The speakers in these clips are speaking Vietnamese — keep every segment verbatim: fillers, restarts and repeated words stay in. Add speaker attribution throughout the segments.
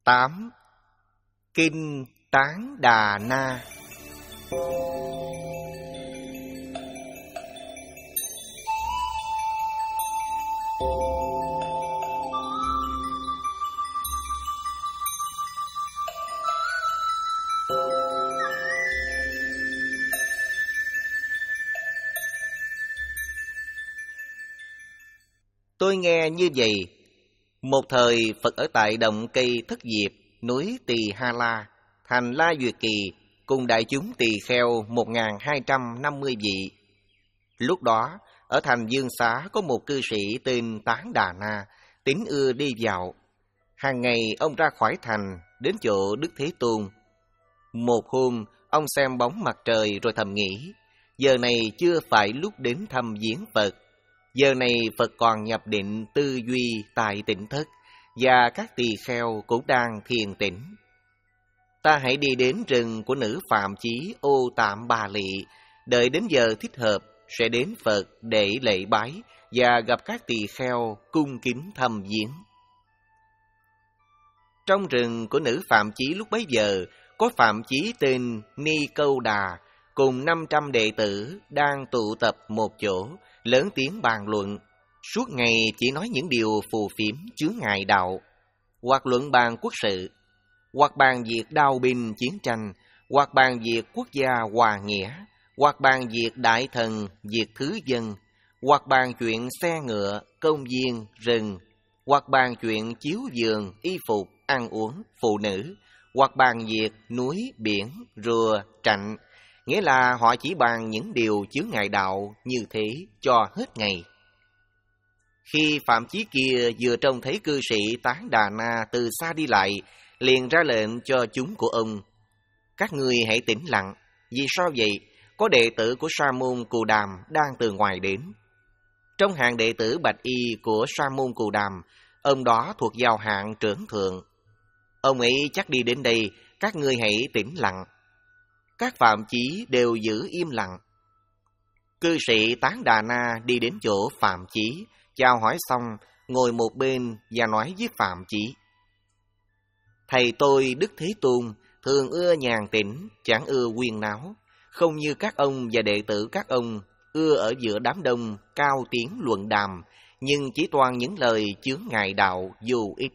Speaker 1: tám. Kinh Tán Đà Na. Tôi nghe như vậy. Một thời Phật ở tại động cây Thất Diệp, núi Tỳ Ha La, thành La Duyệt Kỳ, cùng đại chúng tỳ kheo một nghìn hai trăm năm mươi vị. Lúc đó, ở thành Dương Xá có một cư sĩ tên Tán Đà Na, tín ưa đi dạo. Hàng ngày ông ra khỏi thành, đến chỗ Đức Thế Tôn. Một hôm, ông xem bóng mặt trời rồi thầm nghĩ, giờ này chưa phải lúc đến thăm viếng Phật. Giờ này Phật còn nhập định tư duy tại tỉnh thất, và các tỳ kheo cũng đang thiền tĩnh. Ta hãy đi đến rừng của nữ Phạm Chí Ô Tạm Bà Lị, đợi đến giờ thích hợp sẽ đến Phật để lễ bái và gặp các tỳ kheo cung kính thăm viếng. Trong rừng của nữ Phạm Chí lúc bấy giờ, có Phạm Chí tên Ni Câu Đà cùng năm trăm đệ tử đang tụ tập một chỗ, lớn tiếng bàn luận. Suốt ngày chỉ nói những điều phù phiếm chướng ngại đạo, hoặc luận bàn quốc sự, hoặc bàn việc đao binh chiến tranh, hoặc bàn việc quốc gia hòa nghĩa, hoặc bàn việc đại thần, việc thứ dân, hoặc bàn chuyện xe ngựa, công viên, rừng, hoặc bàn chuyện chiếu giường, y phục, ăn uống, phụ nữ, hoặc bàn việc núi, biển, rùa, trạnh. Nghĩa là họ chỉ bàn những điều chướng ngại đạo như thế cho hết ngày. Khi Phạm Chí kia vừa trông thấy cư sĩ Tán Đà Na từ xa đi lại, liền ra lệnh cho chúng của ông: các ngươi hãy tĩnh lặng. Vì sao vậy? Có đệ tử của Sa môn Cù Đàm đang từ ngoài đến. Trong hàng đệ tử bạch y của Sa môn Cù Đàm, ông đó thuộc vào hạng trưởng thượng. Ông ấy chắc đi đến đây, các ngươi hãy tĩnh lặng. Các Phạm Chí đều giữ im lặng. Cư sĩ Tán Đà Na đi đến chỗ Phạm Chí, chào hỏi xong, ngồi một bên và nói với Phạm Chí: thầy tôi Đức Thế Tôn thường ưa nhàn tĩnh, chẳng ưa huyên náo, không như các ông và đệ tử các ông ưa ở giữa đám đông cao tiếng luận đàm, nhưng chỉ toàn những lời chướng ngại đạo vô ích.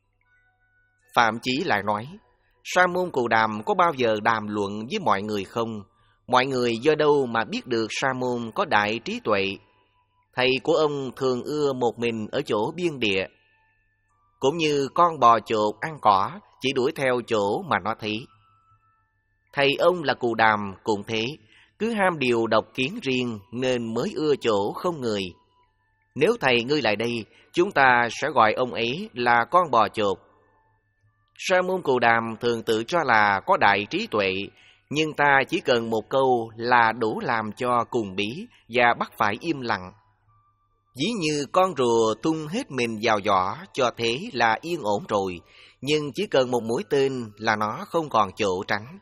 Speaker 1: Phạm Chí lại nói: Sa môn Cù Đàm có bao giờ đàm luận với mọi người không? Mọi người do đâu mà biết được Sa môn có đại trí tuệ? Thầy của ông thường ưa một mình ở chỗ biên địa, cũng như con bò chột ăn cỏ, chỉ đuổi theo chỗ mà nó thấy. Thầy ông là Cù Đàm cũng thế, cứ ham điều độc kiến riêng nên mới ưa chỗ không người. Nếu thầy ngươi lại đây, chúng ta sẽ gọi ông ấy là con bò chột. Sa môn Cù Đàm thường tự cho là có đại trí tuệ, nhưng ta chỉ cần một câu là đủ làm cho cùng bí và bắt phải im lặng. Ví như con rùa tung hết mình vào giỏ cho thế là yên ổn rồi, nhưng chỉ cần một mũi tên là nó không còn chỗ tránh.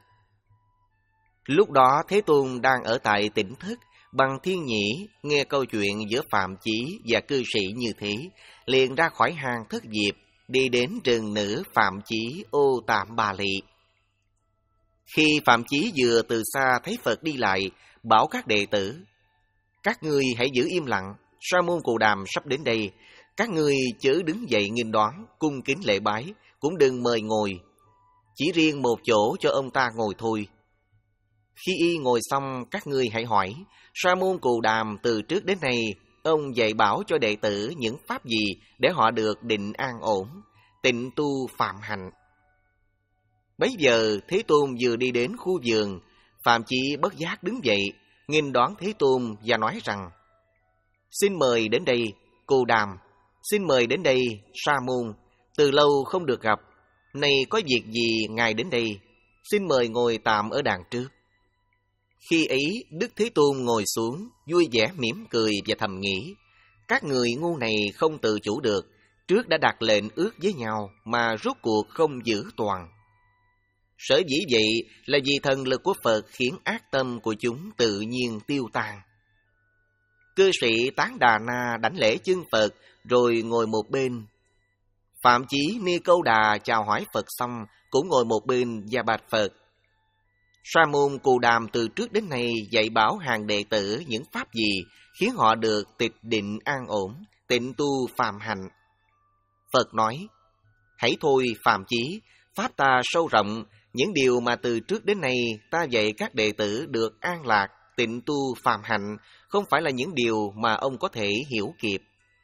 Speaker 1: Lúc đó Thế Tôn đang ở tại tỉnh thất bằng thiên nhĩ, nghe câu chuyện giữa Phạm Chí và cư sĩ như thế, liền ra khỏi hang Thất Diệp, đi đến rừng nữ Phạm Chí Ô Tạm Bà Lị. Khi Phạm Chí vừa từ xa thấy Phật đi lại, bảo các đệ tử: các ngươi hãy giữ im lặng, Sa môn Cù Đàm sắp đến đây, các ngươi chớ đứng dậy nghênh đón, cung kính lễ bái, cũng đừng mời ngồi, chỉ riêng một chỗ cho ông ta ngồi thôi. Khi y ngồi xong, các ngươi hãy hỏi: Sa môn Cù Đàm từ trước đến nay, ông dạy bảo cho đệ tử những pháp gì để họ được định an ổn, tịnh tu phạm hạnh? Bấy giờ Thế Tôn vừa đi đến khu vườn, Phạm Chí bất giác đứng dậy, nghênh đón Thế Tôn và nói rằng: xin mời đến đây, Cù Đàm, xin mời đến đây, Sa môn, từ lâu không được gặp, nay có việc gì ngài đến đây, xin mời ngồi tạm ở đàn trước. Khi ấy Đức Thế Tôn ngồi xuống, vui vẻ mỉm cười và thầm nghĩ: các người ngu này không tự chủ được, trước đã đặt lệnh ước với nhau mà rốt cuộc không giữ toàn. Sở dĩ vậy là vì thần lực của Phật khiến ác tâm của chúng tự nhiên tiêu tan. Cư sĩ Tán Đà Na đảnh lễ chân Phật rồi ngồi một bên. Phạm Chí Ni Câu Đà chào hỏi Phật xong, cũng ngồi một bên và bạch Phật. Sa môn Cù Đàm từ trước đến nay dạy bảo hàng đệ tử những pháp gì khiến họ được tịch định an ổn, tịnh tu phàm hạnh? Phật nói, hãy thôi Phạm Chí, pháp ta sâu rộng, những điều mà từ trước đến nay ta dạy các đệ tử được an lạc, tịnh tu phàm hạnh, không phải là những điều mà ông có thể hiểu kịp.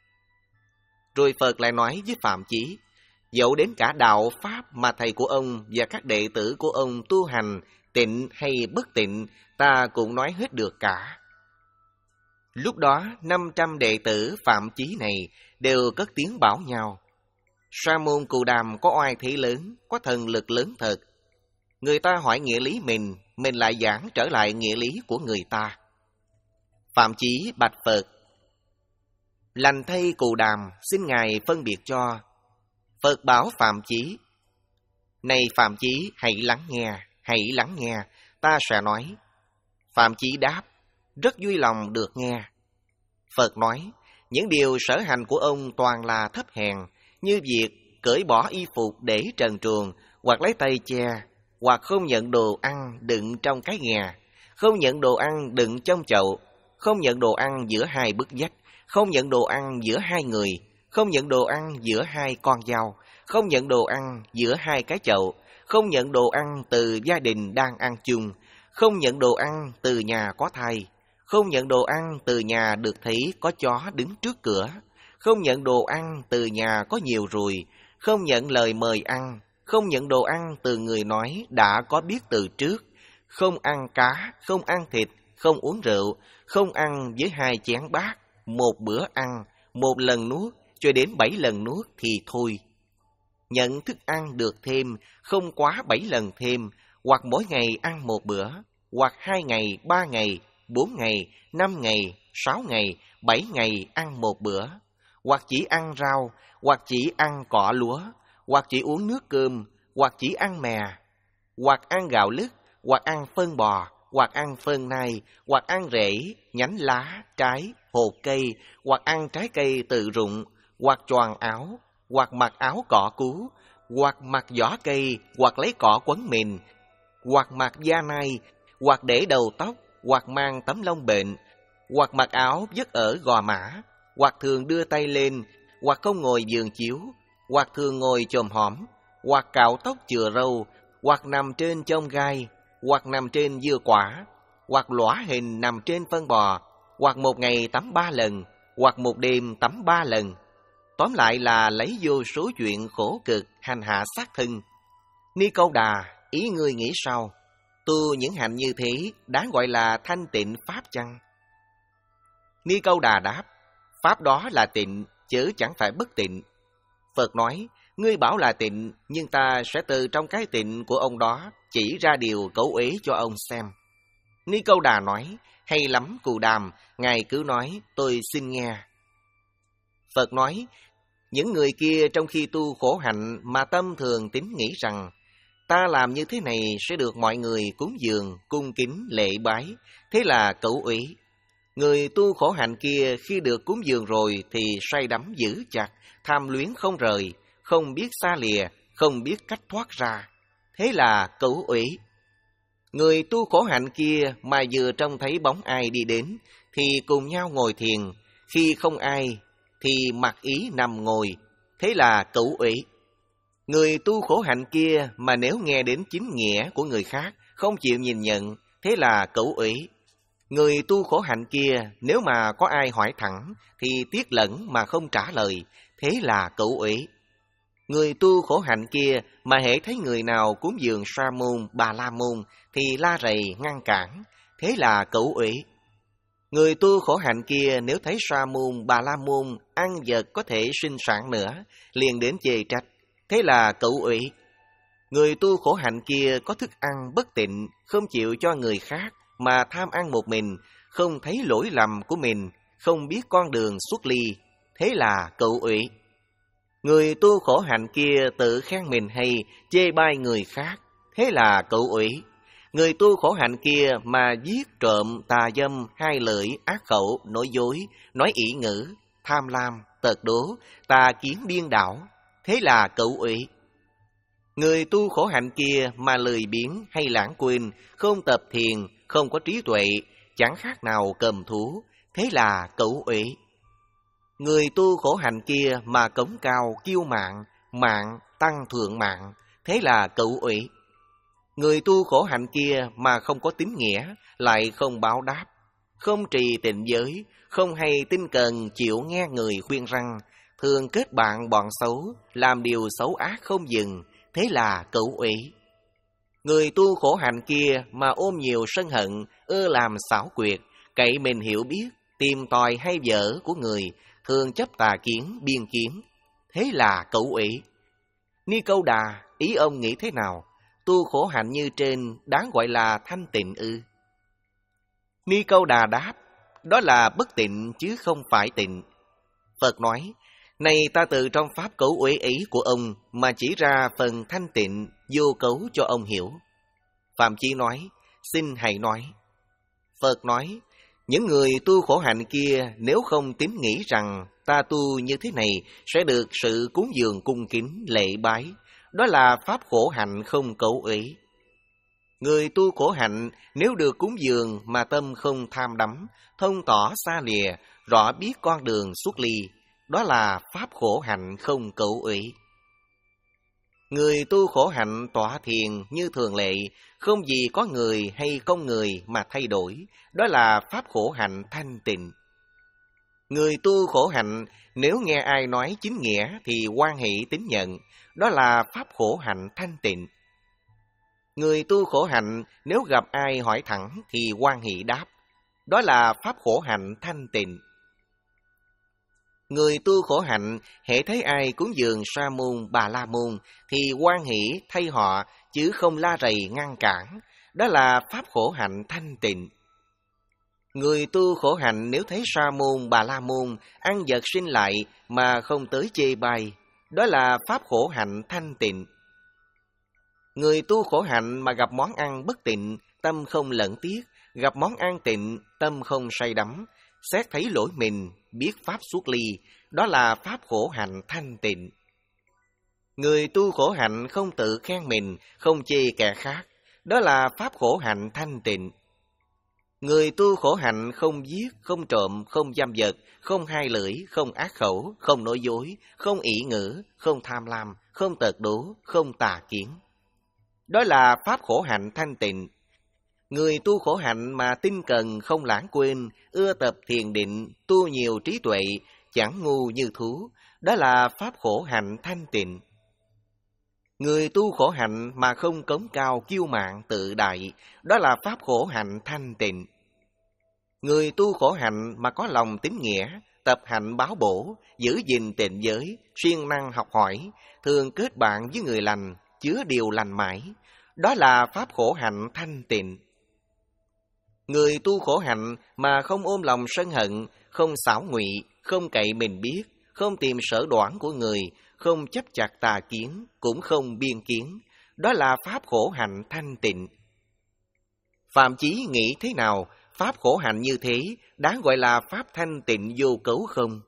Speaker 1: Rồi Phật lại nói với Phạm Chí, dẫu đến cả đạo pháp mà thầy của ông và các đệ tử của ông tu hành, tịnh hay bất tịnh, ta cũng nói hết được cả. Lúc đó, năm trăm đệ tử Phạm Chí này đều cất tiếng bảo nhau. Sa môn Cù Đàm có oai thế lớn, có thần lực lớn thật. Người ta hỏi nghĩa lý mình, mình lại giảng trở lại nghĩa lý của người ta. Phạm Chí bạch Phật, lành thay Cù Đàm, xin Ngài phân biệt cho. Phật bảo Phạm Chí, này Phạm Chí, hãy lắng nghe, hãy lắng nghe, ta sẽ nói. Phạm Chí đáp, rất vui lòng được nghe. Phật nói, những điều sở hành của ông toàn là thấp hèn, như việc cởi bỏ y phục để trần truồng, hoặc lấy tay che, hoặc không nhận đồ ăn đựng trong cái nghè, không nhận đồ ăn đựng trong chậu, không nhận đồ ăn giữa hai bức vách, không nhận đồ ăn giữa hai người, không nhận đồ ăn giữa hai con dao, không nhận đồ ăn giữa hai cái chậu, không nhận đồ ăn từ gia đình đang ăn chung, không nhận đồ ăn từ nhà có thai, không nhận đồ ăn từ nhà được thấy có chó đứng trước cửa, không nhận đồ ăn từ nhà có nhiều ruồi, không nhận lời mời ăn, không nhận đồ ăn từ người nói đã có biết từ trước, không ăn cá, không ăn thịt, không uống rượu, không ăn với hai chén bát, một bữa ăn, một lần nuốt, cho đến bảy lần nuốt thì thôi. Nhận thức ăn được thêm, không quá bảy lần thêm, hoặc mỗi ngày ăn một bữa, hoặc hai ngày, ba ngày, bốn ngày, năm ngày, sáu ngày, bảy ngày ăn một bữa, hoặc chỉ ăn rau, hoặc chỉ ăn cỏ lúa, hoặc chỉ uống nước cơm, hoặc chỉ ăn mè, hoặc ăn gạo lứt, hoặc ăn phân bò, hoặc ăn phân nai, hoặc ăn rễ, nhánh lá, trái, hột cây, hoặc ăn trái cây tự rụng, hoặc choàng áo, hoặc mặc áo cỏ cú, hoặc mặc vỏ cây, hoặc lấy cỏ quấn mìn, hoặc mặc da nai, hoặc để đầu tóc, hoặc mang tấm lông bệnh, hoặc mặc áo vất ở gò mã, hoặc thường đưa tay lên, hoặc không ngồi giường chiếu, hoặc thường ngồi chồm hõm, hoặc cạo tóc chừa râu, hoặc nằm trên chông gai, hoặc nằm trên dưa quả, hoặc lõa hình nằm trên phân bò, hoặc một ngày tắm ba lần, hoặc một đêm tắm ba lần. Tóm lại là lấy vô số chuyện khổ cực hành hạ xác thân. Ni Câu Đà, ý ngươi nghĩ sao? Tu những hạnh như thế đáng gọi là thanh tịnh pháp chăng? Ni Câu Đà đáp, pháp đó là tịnh, chứ chẳng phải bất tịnh. Phật nói, ngươi bảo là tịnh, nhưng ta sẽ từ trong cái tịnh của ông đó chỉ ra điều cấu ế cho ông xem. Ni Câu Đà nói, hay lắm Cù Đàm, Ngài cứ nói, tôi xin nghe. Phật nói, những người kia trong khi tu khổ hạnh mà tâm thường tín nghĩ rằng, ta làm như thế này sẽ được mọi người cúng dường, cung kính, lễ bái, thế là cẩu ủy. Người tu khổ hạnh kia khi được cúng dường rồi thì say đắm giữ chặt, tham luyến không rời, không biết xa lìa, không biết cách thoát ra, thế là cẩu ủy. Người tu khổ hạnh kia mà vừa trông thấy bóng ai đi đến thì cùng nhau ngồi thiền, khi không ai thì mặc ý nằm ngồi, thế là cẩu ủy. Người tu khổ hạnh kia mà nếu nghe đến chính nghĩa của người khác, không chịu nhìn nhận, thế là cẩu ủy. Người tu khổ hạnh kia nếu mà có ai hỏi thẳng thì tiếc lẫn mà không trả lời, thế là cẩu ủy. Người tu khổ hạnh kia mà hễ thấy người nào cúng dường Sa môn, Bà La môn thì la rầy ngăn cản, thế là cẩu ủy. Người tu khổ hạnh kia nếu thấy Sa môn, Bà La môn ăn vật có thể sinh sản nữa, liền đến chê trách, thế là cẩu ủy. Người tu khổ hạnh kia có thức ăn bất tịnh, không chịu cho người khác, mà tham ăn một mình, không thấy lỗi lầm của mình, không biết con đường xuất ly, thế là cẩu ủy. Người tu khổ hạnh kia tự khen mình hay, chê bai người khác, thế là cẩu ủy. Người tu khổ hạnh kia mà giết trộm, tà dâm, hai lưỡi, ác khẩu, nói dối, nói ỷ ngữ, tham lam, tật đố, tà kiến điên đảo, thế là cẩu uế. Người tu khổ hạnh kia mà lười biếng hay lãng quên, không tập thiền, không có trí tuệ, chẳng khác nào cầm thú, thế là cẩu uế. Người tu khổ hạnh kia mà cống cao, kiêu mạn, mạn tăng thượng mạn, thế là cẩu uế. Người tu khổ hạnh kia mà không có tín nghĩa, lại không báo đáp, không trì tịnh giới, không hay tinh cần chịu nghe người khuyên răn, thường kết bạn bọn xấu, làm điều xấu ác không dừng, thế là cẩu uế. Người tu khổ hạnh kia mà ôm nhiều sân hận, ưa làm xảo quyệt, cậy mình hiểu biết, tìm tòi hay dở của người, thường chấp tà kiến, biên kiến, thế là cẩu uế. Ni Câu Đà, ý ông nghĩ thế nào? Tu khổ hạnh như trên đáng gọi là thanh tịnh ư? Ni Câu Đà đáp, đó là bất tịnh chứ không phải tịnh. Phật nói, này ta từ trong pháp cẩu uế ấy của ông mà chỉ ra phần thanh tịnh vô cấu cho ông hiểu. Phạm Chí nói, xin hãy nói. Phật nói, những người tu khổ hạnh kia nếu không tín nghĩ rằng ta tu như thế này sẽ được sự cúng dường cung kính lễ bái, đó là pháp khổ hạnh không cẩu uế. Người tu khổ hạnh nếu được cúng dường mà tâm không tham đắm, thông tỏ xa lìa, rõ biết con đường xuất ly, đó là pháp khổ hạnh không cẩu uế. Người tu khổ hạnh tọa thiền như thường lệ, không gì có người hay không người mà thay đổi, đó là pháp khổ hạnh thanh tịnh. Người tu khổ hạnh nếu nghe ai nói chính nghĩa thì hoan hỷ tín nhận, đó là pháp khổ hạnh thanh tịnh. Người tu khổ hạnh nếu gặp ai hỏi thẳng thì hoan hỷ đáp, đó là pháp khổ hạnh thanh tịnh. Người tu khổ hạnh hễ thấy ai cúng dường Sa môn, Bà La môn thì hoan hỷ thay họ chứ không la rầy ngăn cản, đó là pháp khổ hạnh thanh tịnh. Người tu khổ hạnh nếu thấy Sa môn, Bà La môn ăn vật sinh lại mà không tới chê bai, đó là pháp khổ hạnh thanh tịnh. Người tu khổ hạnh mà gặp món ăn bất tịnh, tâm không lẫn tiếc, gặp món ăn tịnh, tâm không say đắm, xét thấy lỗi mình, biết pháp xuất ly, đó là pháp khổ hạnh thanh tịnh. Người tu khổ hạnh không tự khen mình, không chê kẻ khác, đó là pháp khổ hạnh thanh tịnh. Người tu khổ hạnh không giết, không trộm, không giam vật, không hai lưỡi, không ác khẩu, không nói dối, không ỷ ngữ, không tham lam, không tật đố, không tà kiến, đó là pháp khổ hạnh thanh tịnh. Người tu khổ hạnh mà tinh cần không lãng quên, ưa tập thiền định, tu nhiều trí tuệ, chẳng ngu như thú, đó là pháp khổ hạnh thanh tịnh. Người tu khổ hạnh mà không cống cao kiêu mạn tự đại, đó là pháp khổ hạnh thanh tịnh. Người tu khổ hạnh mà có lòng tín nghĩa, tập hạnh báo bổ, giữ gìn tịnh giới, siêng năng học hỏi, thường kết bạn với người lành, chứa điều lành mãi, đó là pháp khổ hạnh thanh tịnh. Người tu khổ hạnh mà không ôm lòng sân hận, không xảo ngụy, không cậy mình biết, không tìm sở đoản của người, không chấp chặt tà kiến, cũng không biên kiến, đó là pháp khổ hạnh thanh tịnh. Phạm Chí nghĩ thế nào? Pháp khổ hạnh như thế đáng gọi là pháp thanh tịnh vô cấu không?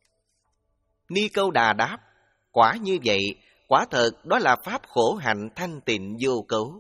Speaker 1: Ni Câu Đà đáp, quả như vậy, quả thật đó là pháp khổ hạnh thanh tịnh vô cấu.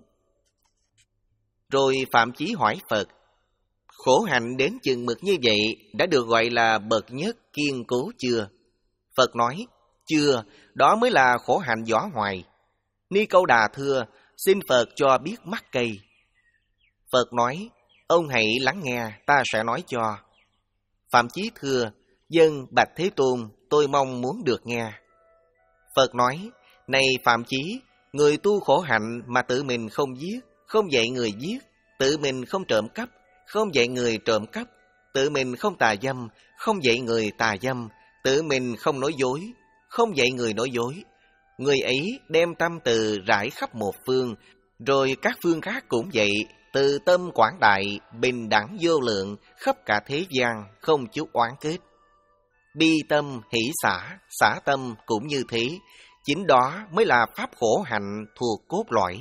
Speaker 1: Rồi Phạm Chí hỏi Phật, khổ hạnh đến chừng mực như vậy đã được gọi là bậc nhất kiên cố chưa? Phật nói, chưa, đó mới là khổ hạnh vỏ ngoài. Ni Câu Đà thưa, xin Phật cho biết mắc cây. Phật nói, ông hãy lắng nghe, ta sẽ nói cho. Phạm Chí thưa, dân bạch Thế Tôn, tôi mong muốn được nghe. Phật nói, này Phạm Chí, người tu khổ hạnh mà tự mình không giết, không dạy người giết, tự mình không trộm cắp, không dạy người trộm cắp, tự mình không tà dâm, không dạy người tà dâm, tự mình không nói dối, không dạy người nói dối. Người ấy đem tâm từ rải khắp một phương, rồi các phương khác cũng vậy, từ tâm quảng đại, bình đẳng vô lượng, khắp cả thế gian, không chút oán kết. Bi tâm, hỷ xả, xả tâm cũng như thế, chính đó mới là pháp khổ hạnh thuộc cốt lõi.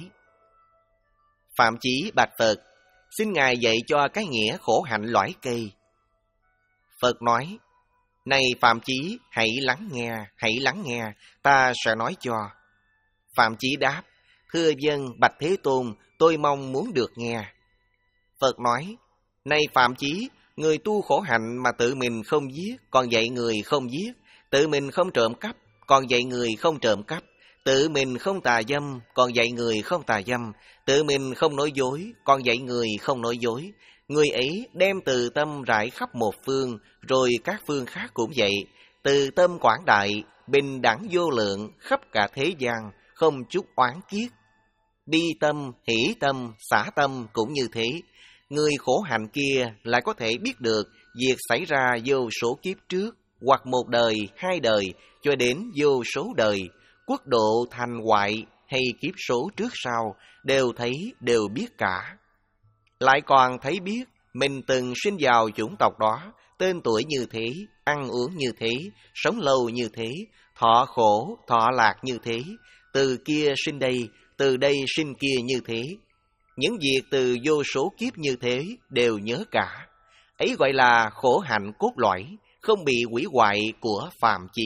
Speaker 1: Phạm Chí bạch Phật, xin Ngài dạy cho cái nghĩa khổ hạnh lõi cây. Phật nói, Này Phạm Chí, hãy lắng nghe, hãy lắng nghe, ta sẽ nói cho. Phạm Chí đáp, thưa dân bạch Thế Tôn, tôi mong muốn được nghe. Phật nói, này Phạm Chí, người tu khổ hạnh mà tự mình không giết, còn dạy người không giết, tự mình không trộm cắp, còn dạy người không trộm cắp, tự mình không tà dâm, còn dạy người không tà dâm, tự mình không nói dối, còn dạy người không nói dối. Người ấy đem từ tâm rải khắp một phương, rồi các phương khác cũng vậy. Từ tâm quảng đại, bình đẳng vô lượng, khắp cả thế gian, không chút oán kiết. Bi tâm, hỷ tâm, xả tâm cũng như thế. Người khổ hạnh kia lại có thể biết được việc xảy ra vô số kiếp trước, hoặc một đời, hai đời, cho đến vô số đời, quốc độ thành hoại hay kiếp số trước sau, đều thấy, đều biết cả. Lại còn thấy biết mình từng sinh vào chủng tộc đó, tên tuổi như thế, ăn uống như thế, sống lâu như thế, thọ khổ, thọ lạc như thế, từ kia sinh đây, từ đây sinh kia như thế. Những việc từ vô số kiếp như thế đều nhớ cả. Ấy gọi là khổ hạnh cốt lõi, không bị hủy hoại của Phạm Chí.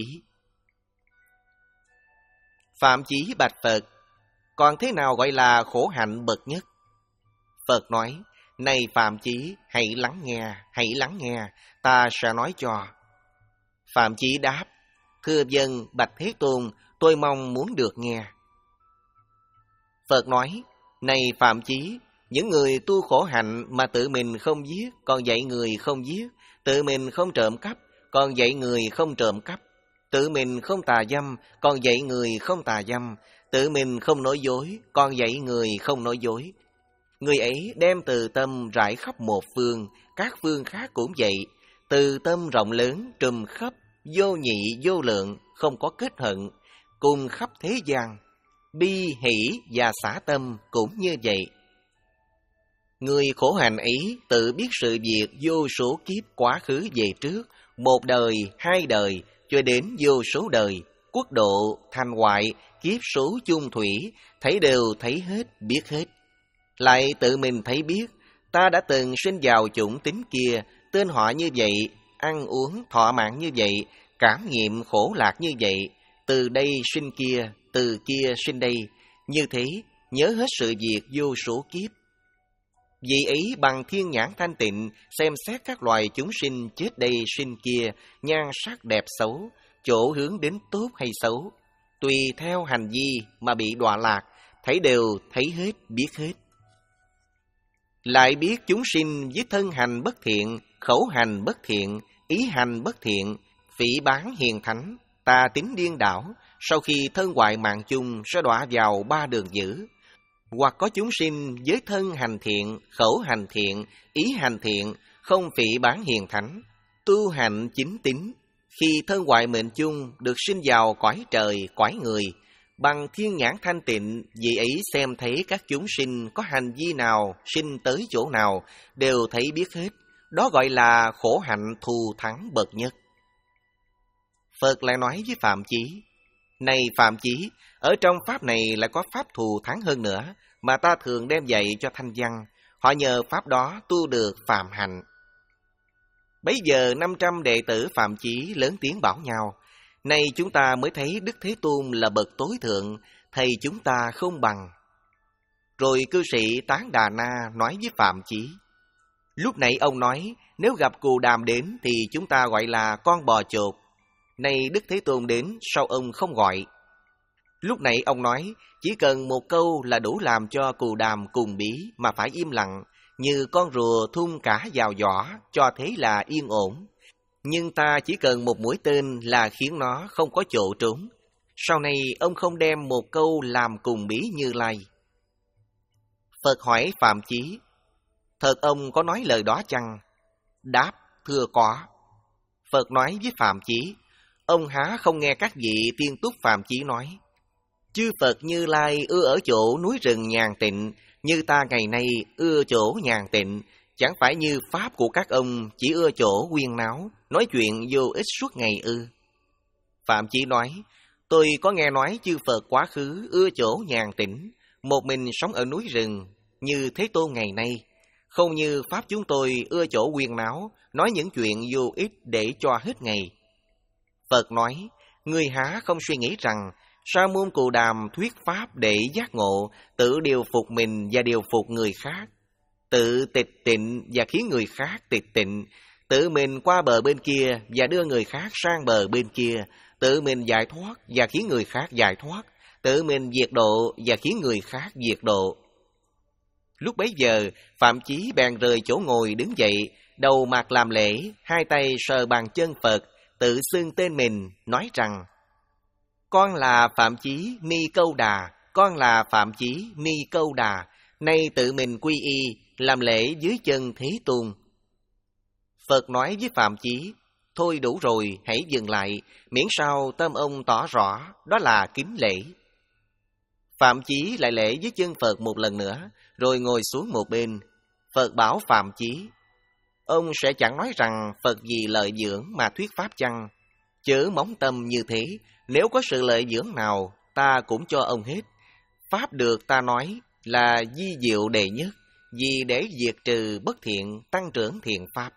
Speaker 1: Phạm Chí bạch Phật, còn thế nào gọi là khổ hạnh bậc nhất? Phật nói, này Phạm Chí, hãy lắng nghe, hãy lắng nghe, ta sẽ nói cho. Phạm Chí đáp, thưa dân bạch Thế Tôn, tôi mong muốn được nghe. Phật nói, này Phạm Chí, những người tu khổ hạnh mà tự mình không giết, còn dạy người không giết, tự mình không trộm cắp, còn dạy người không trộm cắp, tự mình không tà dâm, còn dạy người không tà dâm, tự mình không nói dối, còn dạy người không nói dối. Người ấy đem từ tâm rải khắp một phương, các phương khác cũng vậy. Từ tâm rộng lớn, trùm khắp, vô nhị vô lượng, không có kết hận, cùng khắp thế gian. Bi, hỷ và xả tâm cũng như vậy. Người khổ hạnh ấy tự biết sự việc vô số kiếp quá khứ về trước, một đời, hai đời, cho đến vô số đời, quốc độ, thành hoại, kiếp số chung thủy, thấy đều thấy hết, biết hết. Lại tự mình thấy biết, ta đã từng sinh vào chủng tính kia, tên họ như vậy, ăn uống thọ mạng như vậy, cảm nghiệm khổ lạc như vậy, từ đây sinh kia, từ kia sinh đây, như thế nhớ hết sự việc vô số kiếp. Vì ấy bằng thiên nhãn thanh tịnh, xem xét các loài chúng sinh chết đây sinh kia, nhan sắc đẹp xấu, chỗ hướng đến tốt hay xấu, tùy theo hành vi mà bị đọa lạc, thấy đều thấy hết, biết hết. Lại biết chúng sinh với thân hành bất thiện, khẩu hành bất thiện, ý hành bất thiện, phỉ báng hiền thánh, tà tín điên đảo, sau khi thân hoại mạng chung sẽ đọa vào ba đường dữ. Hoặc có chúng sinh với thân hành thiện, khẩu hành thiện, ý hành thiện, không phỉ báng hiền thánh, tu hành chính tín, khi thân hoại mệnh chung được sinh vào cõi trời, cõi người. Bằng thiên nhãn thanh tịnh, vì ấy xem thấy các chúng sinh có hành vi nào, sinh tới chỗ nào, đều thấy biết hết. Đó gọi là khổ hạnh thù thắng bậc nhất. Phật lại nói với Phạm Chí, này Phạm Chí, ở trong pháp này lại có pháp thù thắng hơn nữa, mà ta thường đem dạy cho thanh văn. Họ nhờ pháp đó tu được phạm hạnh. Bấy giờ năm trăm đệ tử Phạm Chí lớn tiếng bảo nhau, nay chúng ta mới thấy Đức Thế Tôn là bậc tối thượng, thầy chúng ta không bằng. Rồi cư sĩ Tán Đà Na nói với Phạm Chí, lúc nãy ông nói, nếu gặp Cù Đàm đến thì chúng ta gọi là con bò chột. Nay Đức Thế Tôn đến, sao ông không gọi? Lúc nãy ông nói, chỉ cần một câu là đủ làm cho Cù Đàm cùng bí mà phải im lặng, như con rùa thun cả vào giỏ, cho thế là yên ổn. Nhưng ta chỉ cần một mũi tên là khiến nó không có chỗ trốn. Sau này ông không đem một câu làm cùng bí Như Lai. Phật hỏi Phạm Chí, thật ông có nói lời đó chăng? Đáp, thưa có. Phật nói với Phạm Chí, ông há không nghe các vị tiên túc Phạm Chí nói, chư Phật Như Lai ưa ở chỗ núi rừng nhàn tịnh, như ta ngày nay ưa chỗ nhàn tịnh, chẳng phải như pháp của các ông chỉ ưa chỗ huyên náo, nói chuyện vô ích suốt ngày ư? Phạm Chí nói, tôi có nghe nói chư Phật quá khứ ưa chỗ nhàn tĩnh, một mình sống ở núi rừng, như Thế Tôn ngày nay, không như pháp chúng tôi ưa chỗ huyên náo, nói những chuyện vô ích để cho hết ngày. Phật nói, ngươi há không suy nghĩ rằng Sa môn Cù Đàm thuyết pháp để giác ngộ, tự điều phục mình và điều phục người khác, tự tịch tịnh và khiến người khác tịch tịnh, tự mình qua bờ bên kia và đưa người khác sang bờ bên kia, tự mình giải thoát và khiến người khác giải thoát, tự mình diệt độ và khiến người khác diệt độ. Lúc bấy giờ, Phạm Chí bèn rời chỗ ngồi đứng dậy, đầu mặt làm lễ, hai tay sờ bàn chân Phật, tự xưng tên mình, nói rằng: Con là Phạm Chí Ni Câu Đà, con là Phạm Chí Ni Câu Đà, nay tự mình quy y, làm lễ dưới chân Thế Tôn. Phật nói với Phạm Chí: Thôi đủ rồi, hãy dừng lại, miễn sao tâm ông tỏ rõ, đó là kính lễ. Phạm Chí lại lễ dưới chân Phật một lần nữa, rồi ngồi xuống một bên. Phật bảo Phạm Chí: Ông sẽ chẳng nói rằng Phật vì lợi dưỡng mà thuyết pháp chăng? Chớ móng tâm như thế, nếu có sự lợi dưỡng nào, ta cũng cho ông hết. Pháp được ta nói là di diệu đệ nhất, vì để diệt trừ bất thiện, tăng trưởng thiện pháp.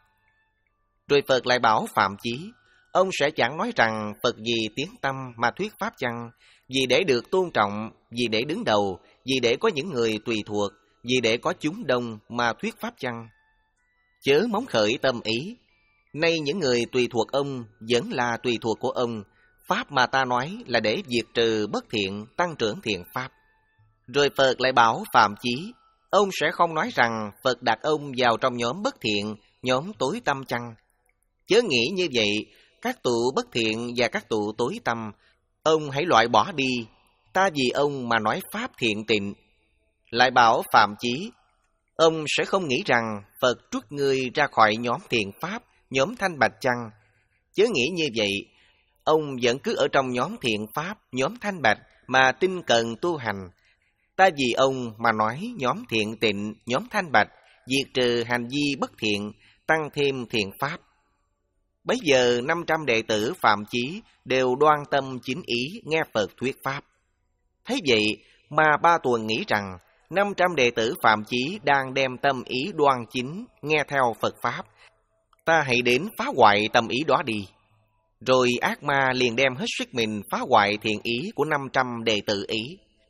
Speaker 1: Rồi Phật lại bảo Phạm Chí: Ông sẽ chẳng nói rằng Phật vì tiếng tâm mà thuyết pháp chăng? Vì để được tôn trọng, vì để đứng đầu, vì để có những người tùy thuộc, vì để có chúng đông mà thuyết pháp chăng? Chớ móng khởi tâm ý. Nay những người tùy thuộc ông vẫn là tùy thuộc của ông. Pháp mà ta nói là để diệt trừ bất thiện, tăng trưởng thiện pháp. Rồi Phật lại bảo Phạm Chí: Ông sẽ không nói rằng Phật đặt ông vào trong nhóm bất thiện, nhóm tối tâm chăng? Chớ nghĩ như vậy, các tụ bất thiện và các tụ tối tâm, ông hãy loại bỏ đi. Ta vì ông mà nói pháp thiện tịnh. Lại bảo Phạm Chí: Ông sẽ không nghĩ rằng Phật trút ngươi ra khỏi nhóm thiện pháp, nhóm thanh bạch chăng? Chớ nghĩ như vậy, ông vẫn cứ ở trong nhóm thiện pháp, nhóm thanh bạch mà tinh cần tu hành. Ta vì ông mà nói nhóm thiện tịnh, nhóm thanh bạch, diệt trừ hành vi bất thiện, tăng thêm thiện pháp. Bấy giờ năm trăm đệ tử Phạm Chí đều đoan tâm chính ý nghe Phật thuyết pháp. Thấy vậy mà Ba Tuần nghĩ rằng năm trăm đệ tử Phạm Chí đang đem tâm ý đoan chính nghe theo Phật pháp, ta hãy đến phá hoại tâm ý đó đi. Rồi ác ma liền đem hết sức mình phá hoại thiện ý của năm trăm đệ tử ý.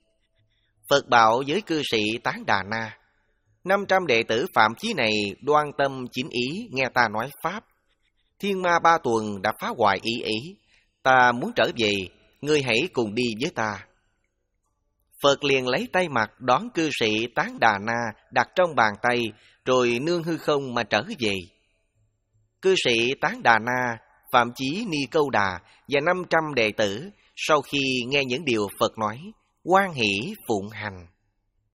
Speaker 1: Phật bảo với cư sĩ Tán Đà Na: năm trăm đệ tử Phạm Chí này đoan tâm chính ý nghe ta nói pháp. Thiên ma Ba Tuần đã phá hoại ý ý, ta muốn trở về, ngươi hãy cùng đi với ta. Phật liền lấy tay mặt đón cư sĩ Tán Đà Na đặt trong bàn tay, rồi nương hư không mà trở về. Cư sĩ Tán Đà Na, Phạm Chí Ni Câu Đà và năm trăm đệ tử sau khi nghe những điều Phật nói, hoan hỷ phụng hành.